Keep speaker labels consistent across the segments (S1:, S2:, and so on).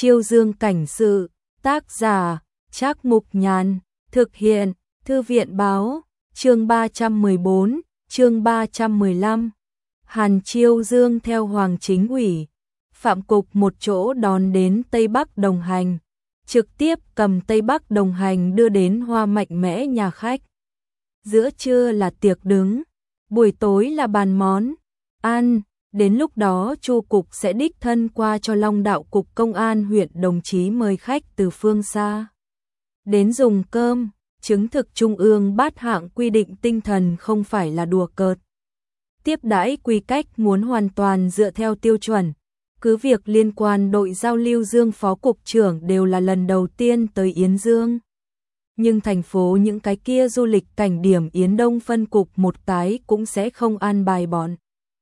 S1: Chiêu Dương cảnh sự, tác giả, Trác Mục Nhàn, thực hiện, Thư viện báo, chương 314, chương 315. Hàn Chiêu Dương theo Hoàng Chính ủy, Phạm Cục một chỗ đón đến Tây Bắc Đồng Hành, trực tiếp cầm Tây Bắc Đồng Hành đưa đến Hoa Mạnh Mẽ nhà khách. Giữa trưa là tiệc đứng, buổi tối là bàn món ăn. Đến lúc đó Chu cục sẽ đích thân qua cho Long Đạo cục công an huyện đồng chí mời khách từ phương xa đến dùng cơm. Chứng thực Trung ương bát hạng quy định tinh thần không phải là đùa cợt. Tiếp đãi quy cách muốn hoàn toàn dựa theo tiêu chuẩn. Cứ việc liên quan đội giao lưu Dương phó cục trưởng đều là lần đầu tiên tới Yến Dương. Nhưng thành phố những cái kia du lịch cảnh điểm Yến Đông phân cục một cái cũng sẽ không an bài bọn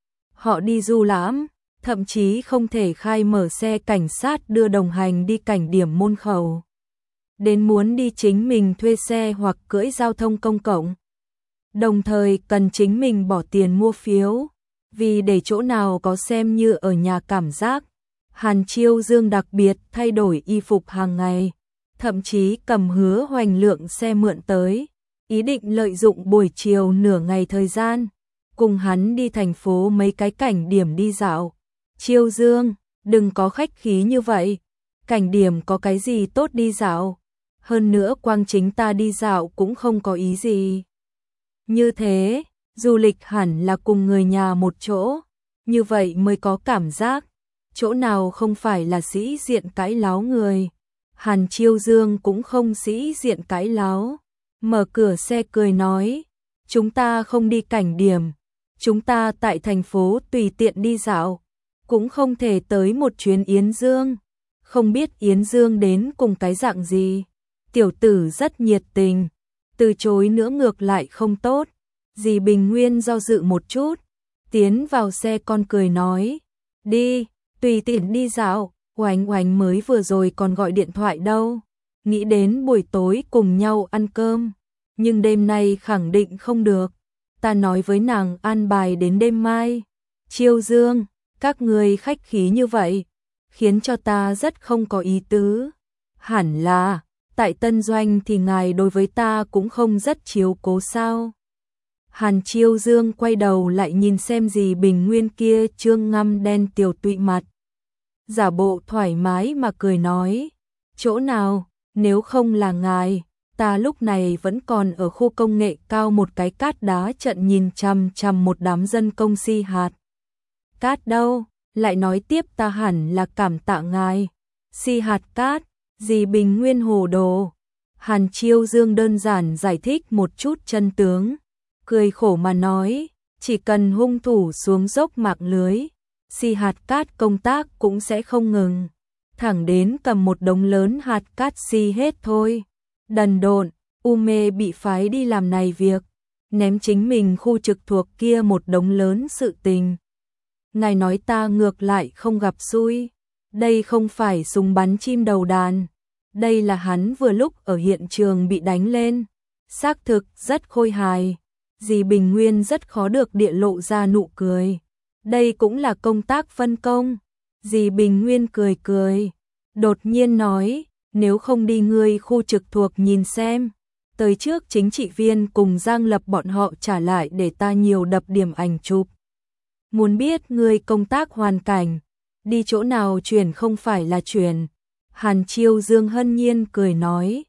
S1: họ đi du lãm, thậm chí không thể khai mở xe cảnh sát đưa đồng hành đi cảnh điểm môn khẩu. Đến muốn đi chính mình thuê xe hoặc cưỡi giao thông công cộng. Đồng thời cần chính mình bỏ tiền mua phiếu, vì để chỗ nào có xem như ở nhà cảm giác. Hàn Chiêu Dương đặc biệt thay đổi y phục hàng ngày, thậm chí cầm Hứa Hoành Lượng xe mượn tới, ý định lợi dụng buổi chiều nửa ngày thời gian, cùng hắn đi thành phố mấy cái cảnh điểm đi dạo. Chiêu Dương, đừng có khách khí như vậy, cảnh điểm có cái gì tốt đi dạo, hơn nữa quang chính ta đi dạo cũng không có ý gì. Như thế, du lịch hẳn là cùng người nhà một chỗ, như vậy mới có cảm giác, chỗ nào không phải là sĩ diện cãi láo người. Hàn Chiêu Dương cũng không sĩ diện cãi láo, mở cửa xe cười nói, chúng ta không đi cảnh điểm, chúng ta tại thành phố tùy tiện đi dạo, cũng không thể tới một chuyến Yến Dương, không biết Yến Dương đến cùng cái dạng gì. Tiểu tử rất nhiệt tình, từ chối nữa ngược lại không tốt. Dì Bình Nguyên do dự một chút, tiến vào xe con cười nói, đi, tùy tiện đi dạo, Oánh Oánh mới vừa rồi còn gọi điện thoại đâu, nghĩ đến buổi tối cùng nhau ăn cơm, nhưng đêm nay khẳng định không được, ta nói với nàng an bài đến đêm mai. Chiêu Dương, các người khách khí như vậy, khiến cho ta rất không có ý tứ. Hẳn là, tại Tân Doanh thì ngài đối với ta cũng không rất chiếu cố sao. Hàn Chiêu Dương quay đầu lại nhìn xem dì Bình Nguyên kia trương ngăm đen tiểu tụy mặt, giả bộ thoải mái mà cười nói, chỗ nào, nếu không là ngài, ta lúc này vẫn còn ở khu công nghệ cao một cái cát đá trận nhìn chằm chằm một đám dân công si hạt cát đâu, lại nói tiếp ta hẳn là cảm tạ ngài. Si hạt cát, dì Bình Nguyên hồ đồ. Hàn Chiêu Dương đơn giản giải thích một chút chân tướng, cười khổ mà nói, chỉ cần hung thủ xuống dốc mạng lưới, si hạt cát công tác cũng sẽ không ngừng, thẳng đến cầm một đống lớn hạt cát si hết thôi. Đần độn, U Mê bị phái đi làm này việc, ném chính mình khu trực thuộc kia một đống lớn sự tình. Ngài nói ta ngược lại không gặp xui, đây không phải súng bắn chim đầu đàn, đây là hắn vừa lúc ở hiện trường bị đánh lên, xác thực rất khôi hài. Dì Bình Nguyên rất khó được địa lộ ra nụ cười, đây cũng là công tác phân công. Dì Bình Nguyên cười cười, đột nhiên nói, nếu không đi ngươi khu trực thuộc nhìn xem, tới trước chính trị viên cùng Giang Lập bọn họ trả lại để ta nhiều đập điểm ảnh chụp. Muốn biết ngươi công tác hoàn cảnh, đi chỗ nào chuyển không phải là chuyển. Hàn Chiêu Dương hân nhiên cười nói,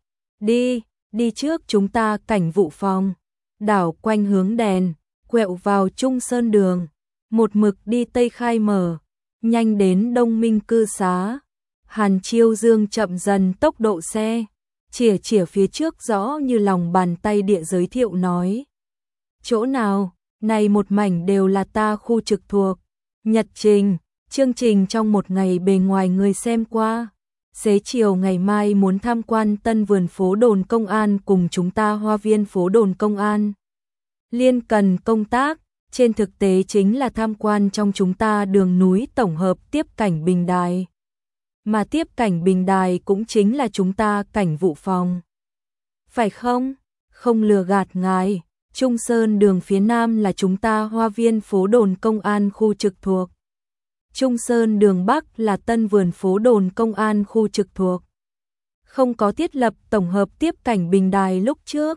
S1: đi trước chúng ta cảnh vụ phòng, đảo quanh hướng đèn, quẹo vào Trung Sơn đường, một mực đi Tây Khai Mở, nhanh đến Đông Minh cư xá. Hàn Chiêu Dương chậm dần tốc độ xe, chìa phía trước rõ như lòng bàn tay địa giới thiệu nói, chỗ nào, này một mảnh đều là ta khu trực thuộc. Nhật trình, chương trình trong một ngày bề ngoài người xem qua. Xế chiều ngày mai muốn tham quan Tân Vườn phố đồn công an cùng chúng ta Hoa viên phố đồn công an. Liên cần công tác, trên thực tế chính là tham quan trong chúng ta đường núi tổng hợp tiếp cảnh Bình Đài. Mà tiếp cảnh Bình Đài cũng chính là chúng ta cảnh vụ phòng. Phải không? Không lừa gạt ngài, Trung Sơn đường phía nam là chúng ta Hoa viên phố đồn công an khu trực thuộc. Trung Sơn đường Bắc là tân vườn phố đồn công an khu trực thuộc. Không có thiết lập tổng hợp tiếp cảnh bình đài lúc trước.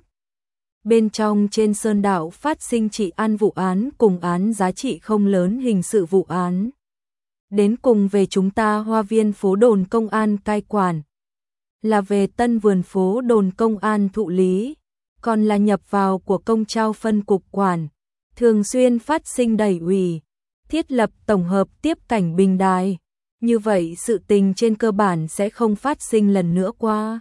S1: Bên trong trên sơn đạo phát sinh trị an vụ án cùng án giá trị không lớn hình sự vụ án. Đến cùng về chúng ta hoa viên phố đồn công an cai quản. Là về tân vườn phố đồn công an thụ lý. Còn là nhập vào của công trao phân cục quản. Thường xuyên phát sinh đẩy ủy. Thiết lập tổng hợp tiếp cảnh bình đài. Như vậy sự tình trên cơ bản sẽ không phát sinh lần nữa qua.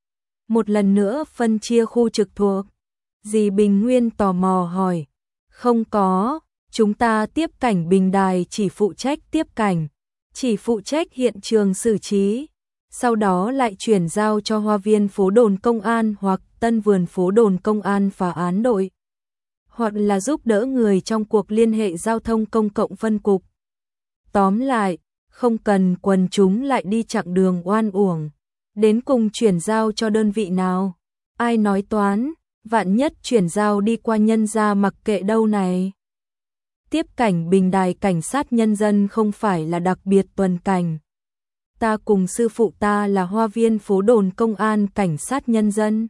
S1: Một lần nữa phân chia khu trực thuộc. Dì Bình Nguyên tò mò hỏi. Không có, chúng ta tiếp cảnh bình đài chỉ phụ trách tiếp cảnh. Chỉ phụ trách hiện trường xử trí. Sau đó lại chuyển giao cho hoa viên phố đồn công an hoặc tân vườn phố đồn công an phá án đội. Hoặc là giúp đỡ người trong cuộc liên hệ giao thông công cộng phân cục. Tóm lại, không cần quần chúng lại đi chặng đường oan uổng. Đến cùng chuyển giao cho đơn vị nào? Ai nói toán? Vạn nhất chuyển giao đi qua nhân gia mặc kệ đâu này. Tiếp cảnh bình đài cảnh sát nhân dân không phải là đặc biệt tuần cảnh. Ta cùng sư phụ ta là hoa viên phố đồn công an cảnh sát nhân dân.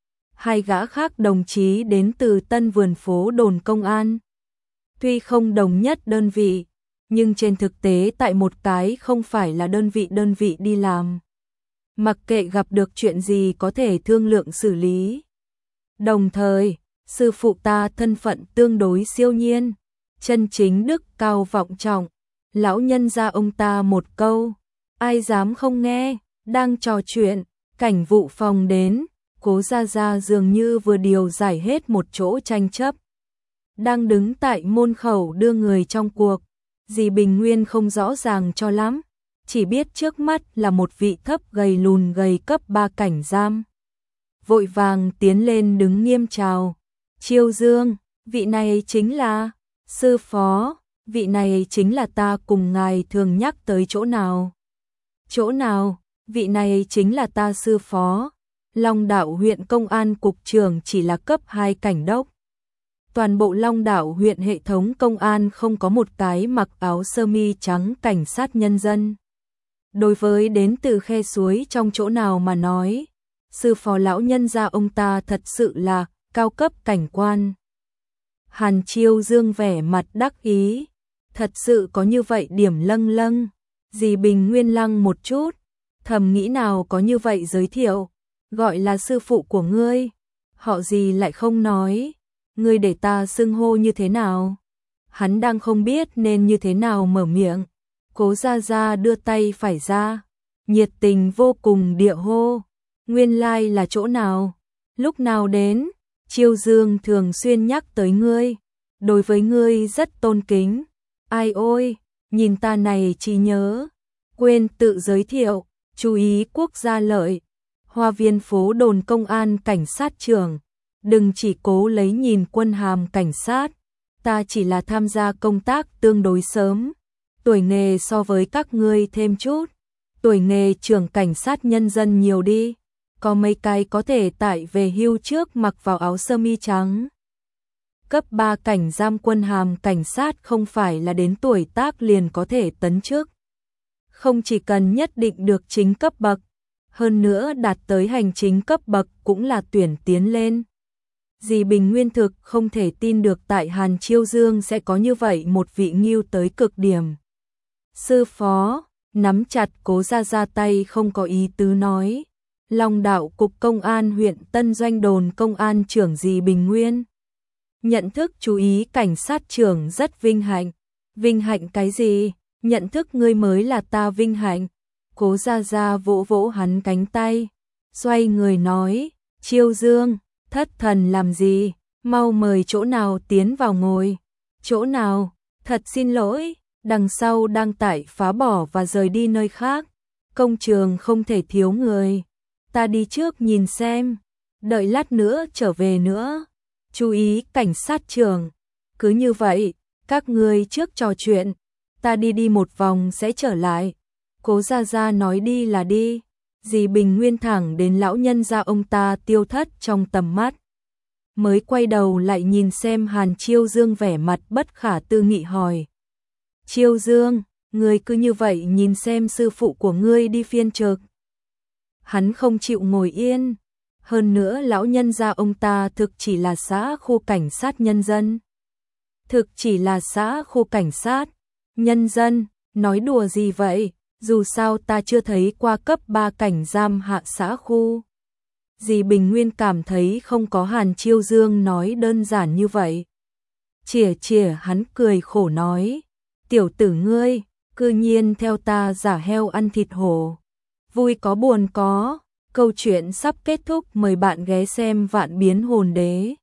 S1: Hai gã khác đồng chí đến từ tân vườn phố đồn công an. Tuy không đồng nhất đơn vị, nhưng trên thực tế tại một cái không phải là đơn vị đi làm. Mặc kệ gặp được chuyện gì có thể thương lượng xử lý. Đồng thời, sư phụ ta thân phận tương đối siêu nhiên, chân chính đức cao vọng trọng, lão nhân gia ông ta một câu, ai dám không nghe, đang trò chuyện, cảnh vụ phòng đến, Cố Gia Gia dường như vừa điều giải hết một chỗ tranh chấp. Đang đứng tại môn khẩu đưa người trong cuộc, dì Bình Nguyên không rõ ràng cho lắm, chỉ biết trước mắt là một vị thấp gầy lùn gầy cấp 3 cảnh giam. Vội vàng tiến lên đứng nghiêm chào. Chiêu Dương, vị này chính là sư phó, vị này chính là ta cùng ngài thường nhắc tới chỗ nào. Chỗ nào, vị này chính là ta sư phó. Long Đạo huyện công an cục trưởng chỉ là cấp 2 cảnh đốc. Toàn bộ Long Đạo huyện hệ thống công an không có một cái mặc áo sơ mi trắng cảnh sát nhân dân. Đối với đến từ khe suối trong chỗ nào mà nói, sư phó lão nhân gia ông ta thật sự là cao cấp cảnh quan. Hàn Chiêu Dương vẻ mặt đắc ý, thật sự có như vậy điểm lâng lâng. Dì Bình Nguyên lăng một chút, thầm nghĩ nào có như vậy giới thiệu, gọi là sư phụ của ngươi, họ gì lại không nói, ngươi để ta xưng hô như thế nào. Hắn đang không biết nên như thế nào mở miệng. Cố Gia Gia đưa tay phải ra, nhiệt tình vô cùng địa hô. Nguyên lai là chỗ nào, lúc nào đến, Chiêu Dương thường xuyên nhắc tới ngươi, đối với ngươi rất tôn kính. Ai ôi, nhìn ta này chỉ nhớ, quên tự giới thiệu, chú ý quốc gia lợi, hoa viên phố đồn công an cảnh sát trưởng, đừng chỉ cố lấy nhìn quân hàm cảnh sát, ta chỉ là tham gia công tác tương đối sớm, tuổi nghề so với các ngươi thêm chút, tuổi nghề trưởng cảnh sát nhân dân nhiều đi. Có mấy cái có thể tại về hưu trước mặc vào áo sơ mi trắng. Cấp 3 cảnh giam quân hàm cảnh sát không phải là đến tuổi tác liền có thể tấn chức. Không chỉ cần nhất định được chính cấp bậc, hơn nữa đạt tới hành chính cấp bậc cũng là tuyển tiến lên. Dì Bình Nguyên thực không thể tin được tại Hàn Chiêu Dương sẽ có như vậy một vị nghiêu tới cực điểm. Sư phó, nắm chặt Cố Gia Gia tay không có ý tứ nói. Long Đạo cục công an huyện Tân Doanh đồn công an trưởng dì Bình Nguyên. Nhận thức chú ý cảnh sát trưởng rất vinh hạnh. Vinh hạnh cái gì? Nhận thức ngươi mới là ta vinh hạnh. Cố Gia Gia vỗ vỗ hắn cánh tay. Xoay người nói, Chiêu Dương, thất thần làm gì? Mau mời chỗ nào tiến vào ngồi. Chỗ nào? Thật xin lỗi, đằng sau đang tải phá bỏ và rời đi nơi khác. Công trường không thể thiếu người. Ta đi trước nhìn xem, đợi lát nữa trở về nữa. Chú ý cảnh sát trưởng. Cứ như vậy, các ngươi trước trò chuyện, ta đi một vòng sẽ trở lại. Cố Gia Gia nói đi là đi. Dì Bình Nguyên thẳng đến lão nhân gia ông ta tiêu thất trong tầm mắt. Mới quay đầu lại nhìn xem Hàn Chiêu Dương vẻ mặt bất khả tư nghị hỏi. Chiêu Dương, ngươi cứ như vậy nhìn xem sư phụ của ngươi đi phiên trực. Hắn không chịu ngồi yên, hơn nữa lão nhân gia ông ta thực chỉ là xã khu cảnh sát nhân dân. Thực chỉ là xã khu cảnh sát, nhân dân, nói đùa gì vậy, dù sao ta chưa thấy qua cấp 3 cảnh giam hạ xã khu. Dì Bình Nguyên cảm thấy không có Hàn Chiêu Dương nói đơn giản như vậy. Chỉa hắn cười khổ nói, tiểu tử ngươi, cư nhiên theo ta giả heo ăn thịt hổ. Vui có buồn có, câu chuyện sắp kết thúc, mời bạn ghé xem Vạn Biến Hồn Đế.